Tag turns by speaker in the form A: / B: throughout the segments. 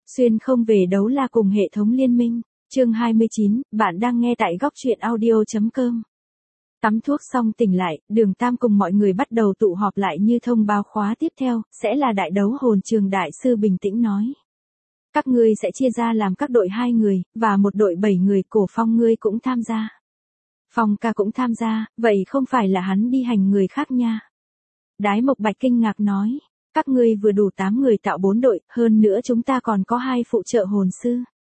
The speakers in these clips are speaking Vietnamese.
A: Xuyên không về đấu la cùng hệ thống liên minh. Chương 29, bạn đang nghe tại góc truyện audio.com. Tắm thuốc xong tỉnh lại, Đường Tam cùng mọi người bắt đầu tụ họp lại như thông báo khóa tiếp theo, sẽ là đại đấu hồn trường. Đại sư bình tĩnh nói. Các ngươi sẽ chia ra làm các đội 2 người, và một đội 7 người. Cổ Phong ngươi cũng tham gia. Phong ca cũng tham gia, vậy không phải là hắn đi hành người khác nha. Đái Mộc Bạch kinh ngạc nói. Các ngươi vừa đủ 8 người tạo 4 đội, hơn nữa chúng ta còn có 2 phụ trợ hồn sư.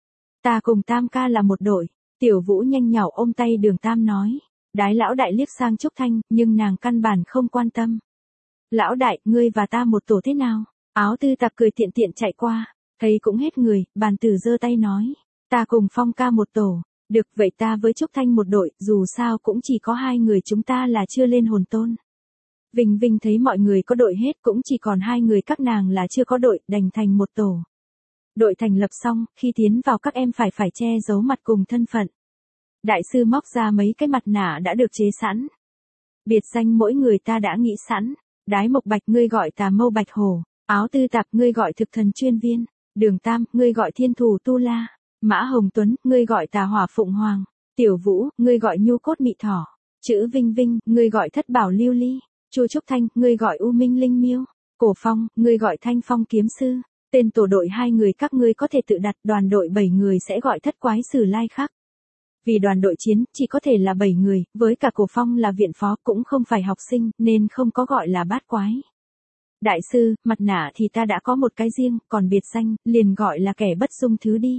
A: Ta cùng Tam ca là một đội. Tiểu Vũ nhanh nhảu ôm tay Đường Tam nói. Đái lão đại liếc sang Trúc Thanh, nhưng nàng căn bản không quan tâm. Lão đại, ngươi và ta một tổ thế nào? Áo Tư Tạp cười tiện tiện chạy qua, thấy cũng hết người, Bàn Tử giơ tay nói. Ta cùng Phong ca một tổ. Được, vậy ta với Trúc Thanh một đội, dù sao cũng chỉ có 2 người chúng ta là chưa lên hồn tôn. Vinh Vinh thấy mọi người có đội hết, cũng chỉ còn 2 người các nàng là chưa có đội, đành thành một tổ. Đội thành lập xong, khi tiến vào các em phải che giấu mặt cùng thân phận. Đại sư móc ra mấy cái mặt nạ đã được chế sẵn. Biệt danh mỗi người ta đã nghĩ sẵn. Đái Mộc Bạch ngươi gọi Tà Mâu Bạch Hổ, Áo Tư Tạp ngươi gọi Thực Thần Chuyên Viên, Đường Tam ngươi gọi Thiên Thù Tu La, Mã Hồng Tuấn ngươi gọi Tà Hỏa Phụng Hoàng, Tiểu Vũ ngươi gọi Nhu Cốt Mị Thỏ, Chữ Vinh Vinh ngươi gọi Thất Bảo Lưu Ly, Chu Trúc Thanh ngươi gọi U Minh Linh Miêu, Cổ Phong ngươi gọi Thanh Phong Kiếm Sư. Tên tổ đội 2 người các ngươi có thể tự đặt, đoàn đội 7 người sẽ gọi Thất Quái Sử Lai Khắc. Vì đoàn đội chiến chỉ có thể là 7 người, với cả Cổ Phong là viện phó cũng không phải học sinh, nên không có gọi là bát quái. Đại sư, mặt nạ thì ta đã có một cái riêng, còn biệt danh, liền gọi là kẻ bất dung thứ đi.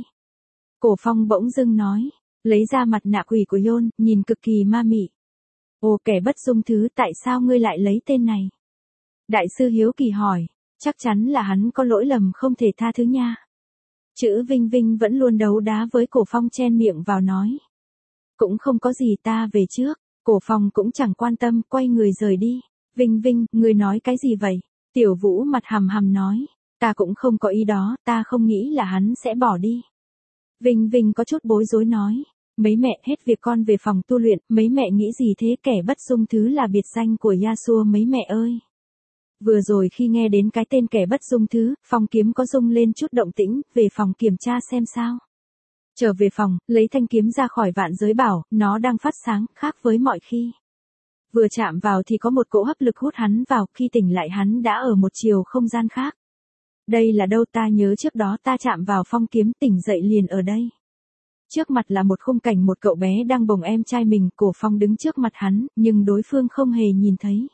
A: Cổ Phong bỗng dưng nói, lấy ra mặt nạ quỷ của Yon, nhìn cực kỳ ma mị. Ồ, kẻ bất dung thứ, tại sao ngươi lại lấy tên này? Đại sư hiếu kỳ hỏi, chắc chắn là hắn có lỗi lầm không thể tha thứ nha. Chữ Vinh Vinh vẫn luôn đấu đá với Cổ Phong chen miệng vào nói. Cũng không có gì, ta về trước. Cổ Phong cũng chẳng quan tâm, quay người rời đi. Vinh Vinh, ngươi nói cái gì vậy? Tiểu Vũ mặt hầm hầm nói. Ta cũng không có ý đó, ta không nghĩ là hắn sẽ bỏ đi. Vinh Vinh có chút bối rối nói. Mấy mẹ, hết việc con về phòng tu luyện, mấy mẹ nghĩ gì thế? Kẻ bất dung thứ là biệt danh của Yasuo mấy mẹ ơi. Vừa rồi khi nghe đến cái tên kẻ bất dung thứ, Phong Kiếm có rung lên chút động tĩnh, về phòng kiểm tra xem sao. Trở về phòng, lấy thanh kiếm ra khỏi vạn giới bảo, nó đang phát sáng, khác với mọi khi. Vừa chạm vào thì có một cỗ hấp lực hút hắn vào, khi tỉnh lại hắn đã ở một chiều không gian khác. Đây là đâu? Ta nhớ trước đó ta chạm vào Phong Kiếm, tỉnh dậy liền ở đây. Trước mặt là một khung cảnh, một cậu bé đang bồng em trai mình, Cổ Phong đứng trước mặt hắn, nhưng đối phương không hề nhìn thấy.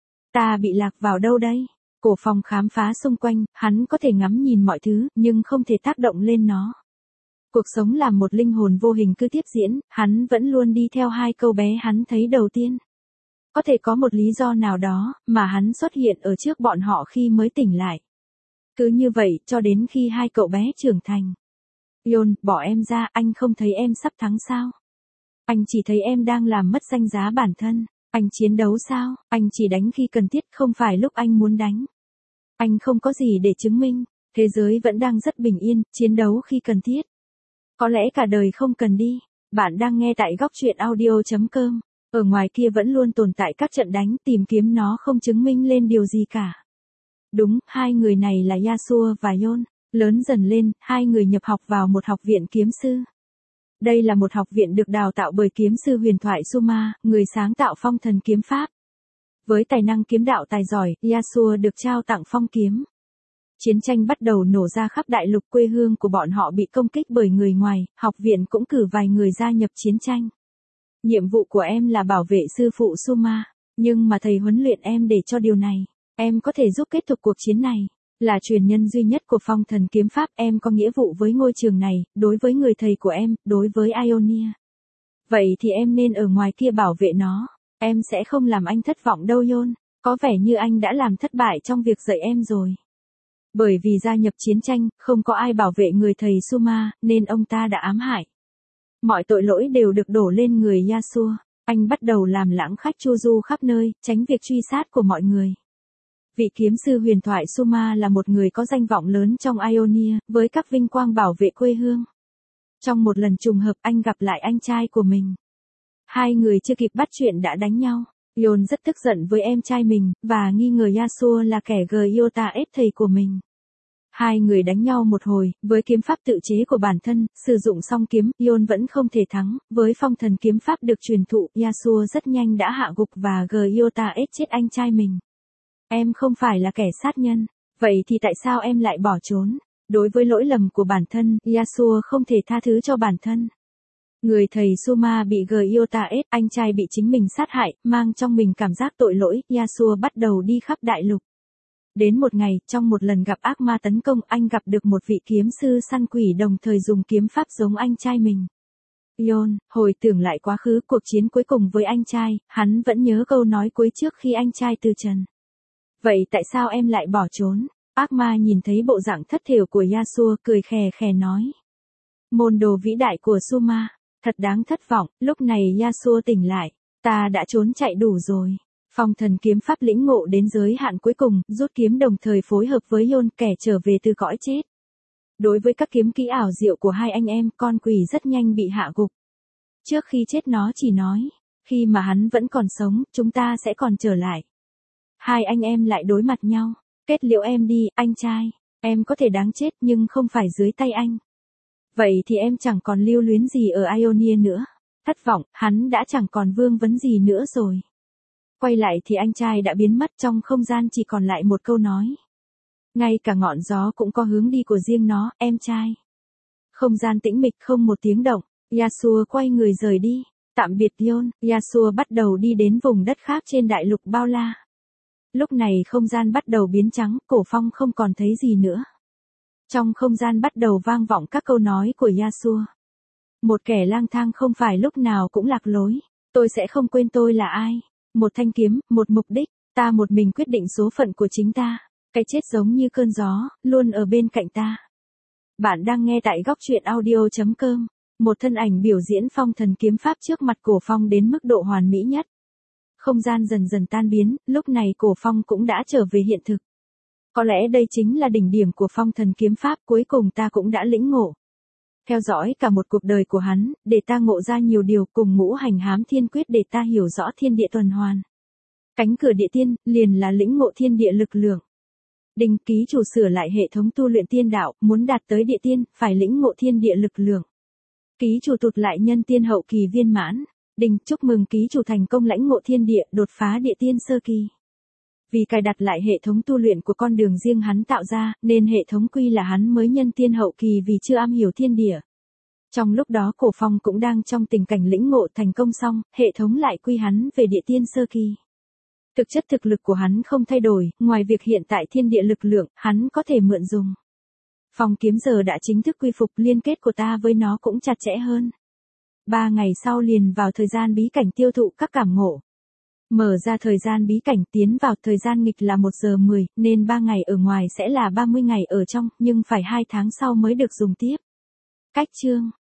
A: Ta bị lạc vào đâu đây? Cổ Phong khám phá xung quanh, hắn có thể ngắm nhìn mọi thứ, nhưng không thể tác động lên nó. Cuộc sống làm một linh hồn vô hình cứ tiếp diễn, hắn vẫn luôn đi theo 2 câu bé hắn thấy đầu tiên. Có thể có một lý do nào đó, mà hắn xuất hiện ở trước bọn họ khi mới tỉnh lại. Cứ như vậy, cho đến khi 2 cậu bé trưởng thành. Yon, bỏ em ra, anh không thấy em sắp thắng sao? Anh chỉ thấy em đang làm mất danh giá bản thân. Anh chiến đấu sao? Anh chỉ đánh khi cần thiết, không phải lúc anh muốn đánh. Anh không có gì để chứng minh. Thế giới vẫn đang rất bình yên, chiến đấu khi cần thiết. Có lẽ cả đời không cần đi. Bạn đang nghe tại góc truyện audio.com. Ở ngoài kia vẫn luôn tồn tại các trận đánh, tìm kiếm nó không chứng minh lên điều gì cả. Đúng, 2 người này là Yasuo và Yon. Lớn dần lên, 2 người nhập học vào một học viện kiếm sư. Đây là một học viện được đào tạo bởi kiếm sư huyền thoại Suma, người sáng tạo phong thần kiếm pháp. Với tài năng kiếm đạo tài giỏi, Yasuo được trao tặng phong kiếm. Chiến tranh bắt đầu nổ ra khắp đại lục, quê hương của bọn họ bị công kích bởi người ngoài, học viện cũng cử vài người gia nhập chiến tranh. Nhiệm vụ của em là bảo vệ sư phụ Suma, nhưng mà thầy huấn luyện em để cho điều này, em có thể giúp kết thúc cuộc chiến này. Là truyền nhân duy nhất của phong thần kiếm pháp, em có nghĩa vụ với ngôi trường này, đối với người thầy của em, đối với Ionia. Vậy thì em nên ở ngoài kia bảo vệ nó, em sẽ không làm anh thất vọng đâu Yon, có vẻ như anh đã làm thất bại trong việc dạy em rồi. Bởi vì gia nhập chiến tranh, không có ai bảo vệ người thầy Suma, nên ông ta đã ám hại. Mọi tội lỗi đều được đổ lên người Yasuo, anh bắt đầu làm lãng khách chu du khắp nơi, tránh việc truy sát của mọi người. Vị kiếm sư huyền thoại Suma là một người có danh vọng lớn trong Ionia, với các vinh quang bảo vệ quê hương. Trong một lần trùng hợp anh gặp lại anh trai của mình. 2 người chưa kịp bắt chuyện đã đánh nhau. Yon rất tức giận với em trai mình, và nghi ngờ Yasuo là kẻ Gyota ép thầy của mình. Hai người đánh nhau một hồi, với kiếm pháp tự chế của bản thân, sử dụng song kiếm, Yon vẫn không thể thắng, với phong thần kiếm pháp được truyền thụ, Yasuo rất nhanh đã hạ gục và Gyota ết chết anh trai mình. Em không phải là kẻ sát nhân, vậy thì tại sao em lại bỏ trốn? Đối với lỗi lầm của bản thân, Yasuo không thể tha thứ cho bản thân. Người thầy Suma bị Gyota ết, anh trai bị chính mình sát hại, mang trong mình cảm giác tội lỗi, Yasuo bắt đầu đi khắp đại lục. Đến một ngày, trong một lần gặp ác ma tấn công, anh gặp được một vị kiếm sư săn quỷ đồng thời dùng kiếm pháp giống anh trai mình. Yon, hồi tưởng lại quá khứ cuộc chiến cuối cùng với anh trai, hắn vẫn nhớ câu nói cuối trước khi anh trai từ trần. Vậy tại sao em lại bỏ trốn? Ác ma nhìn thấy bộ dạng thất thểu của Yasuo, cười khè khè nói. Môn đồ vĩ đại của Suma, thật đáng thất vọng, lúc này Yasuo tỉnh lại. Ta đã trốn chạy đủ rồi. Phong thần kiếm pháp lĩnh ngộ đến giới hạn cuối cùng, rút kiếm đồng thời phối hợp với Yon, kẻ trở về từ cõi chết. Đối với các kiếm kỹ ảo diệu của hai anh em, con quỷ rất nhanh bị hạ gục. Trước khi chết nó chỉ nói, khi mà hắn vẫn còn sống, chúng ta sẽ còn trở lại. Hai anh em lại đối mặt nhau. Kết liễu em đi, anh trai. Em có thể đáng chết nhưng không phải dưới tay anh. Vậy thì em chẳng còn lưu luyến gì ở Ionia nữa. Thất vọng, hắn đã chẳng còn vương vấn gì nữa rồi. Quay lại thì anh trai đã biến mất, trong không gian chỉ còn lại một câu nói. Ngay cả ngọn gió cũng có hướng đi của riêng nó, em trai. Không gian tĩnh mịch, không một tiếng động. Yasuo quay người rời đi. Tạm biệt Yon, Yasuo bắt đầu đi đến vùng đất khác trên đại lục bao la. Lúc này không gian bắt đầu biến trắng, Cổ Phong không còn thấy gì nữa. Trong không gian bắt đầu vang vọng các câu nói của Yasuo. Một kẻ lang thang không phải lúc nào cũng lạc lối. Tôi sẽ không quên tôi là ai. Một thanh kiếm, một mục đích, ta một mình quyết định số phận của chính ta. Cái chết giống như cơn gió, luôn ở bên cạnh ta. Bạn đang nghe tại góc truyện audio.com. Một thân ảnh biểu diễn phong thần kiếm pháp trước mặt Cổ Phong đến mức độ hoàn mỹ nhất. Không gian dần dần tan biến, lúc này Cổ Phong cũng đã trở về hiện thực. Có lẽ đây chính là đỉnh điểm của phong thần kiếm pháp, cuối cùng ta cũng đã lĩnh ngộ. Theo dõi cả một cuộc đời của hắn, để ta ngộ ra nhiều điều, cùng ngũ hành hám thiên quyết để ta hiểu rõ thiên địa tuần hoàn. Cánh cửa địa tiên, liền là lĩnh ngộ thiên địa lực lượng. Đinh ký chủ sửa lại hệ thống tu luyện tiên đạo, muốn đạt tới địa tiên, phải lĩnh ngộ thiên địa lực lượng. Ký chủ tụt lại nhân tiên hậu kỳ viên mãn. Đinh, chúc mừng ký chủ thành công lãnh ngộ thiên địa, đột phá địa tiên sơ kỳ. Vì cài đặt lại hệ thống tu luyện của con đường riêng hắn tạo ra, nên hệ thống quy là hắn mới nhân tiên hậu kỳ vì chưa am hiểu thiên địa. Trong lúc đó Cổ Phong cũng đang trong tình cảnh lĩnh ngộ thành công xong, hệ thống lại quy hắn về địa tiên sơ kỳ. Thực chất thực lực của hắn không thay đổi, ngoài việc hiện tại thiên địa lực lượng, hắn có thể mượn dùng. Phong kiếm giờ đã chính thức quy phục, liên kết của ta với nó cũng chặt chẽ hơn. 3 ngày sau liền vào thời gian bí cảnh tiêu thụ các cảm ngộ. Mở ra thời gian bí cảnh, tiến vào thời gian nghịch là 1 giờ 10, nên 3 ngày ở ngoài sẽ là 30 ngày ở trong, nhưng phải 2 tháng sau mới được dùng tiếp. Cách chương